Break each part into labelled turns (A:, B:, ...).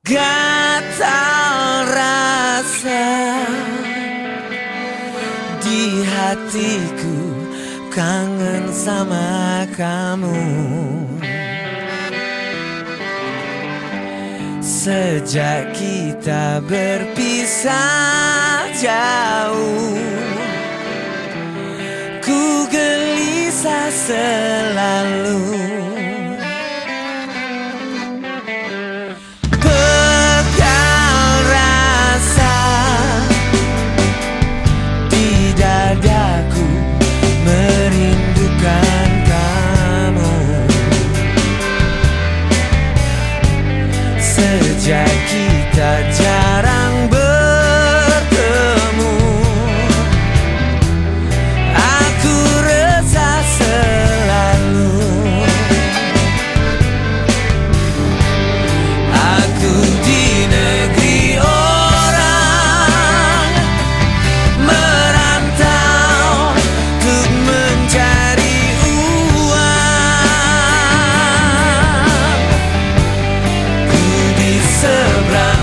A: Gatal rasa di hatiku, kangen sama kamu. Sejak kita berpisah jauh, ku gelisah selalu. Sejak kita jarang bertemu, aku resah selalu. Aku di negeri orang, merantau untuk mencari seberang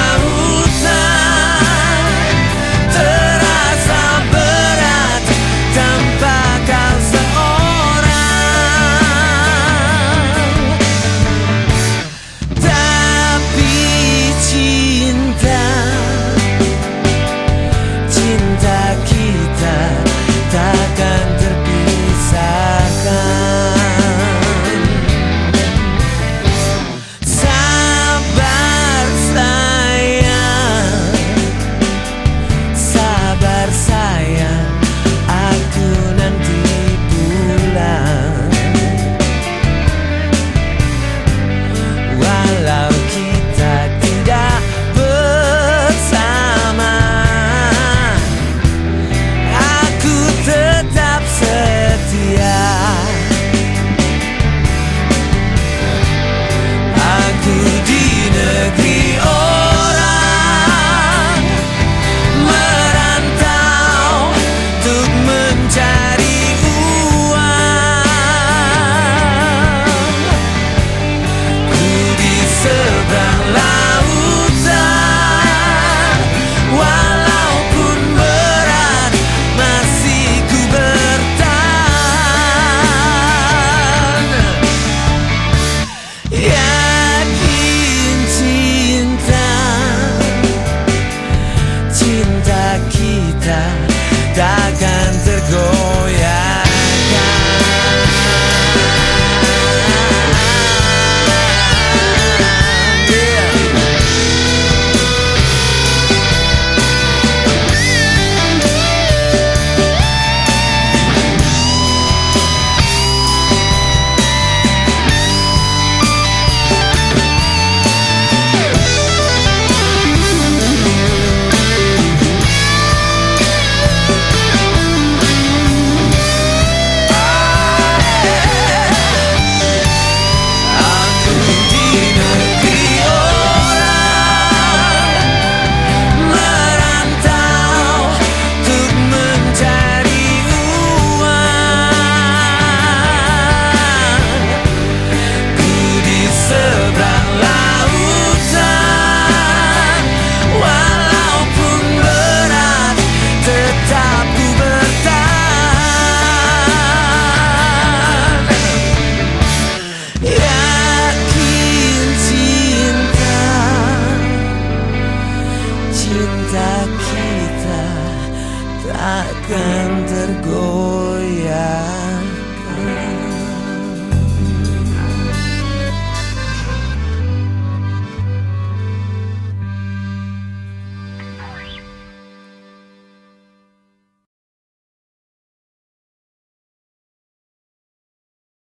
A: lautan, terasa berat tanpa kau seorang. Tapi cinta kita takkan terpisahkan. Takkan tergoyahkan. Cinta kita takkan tergoyah.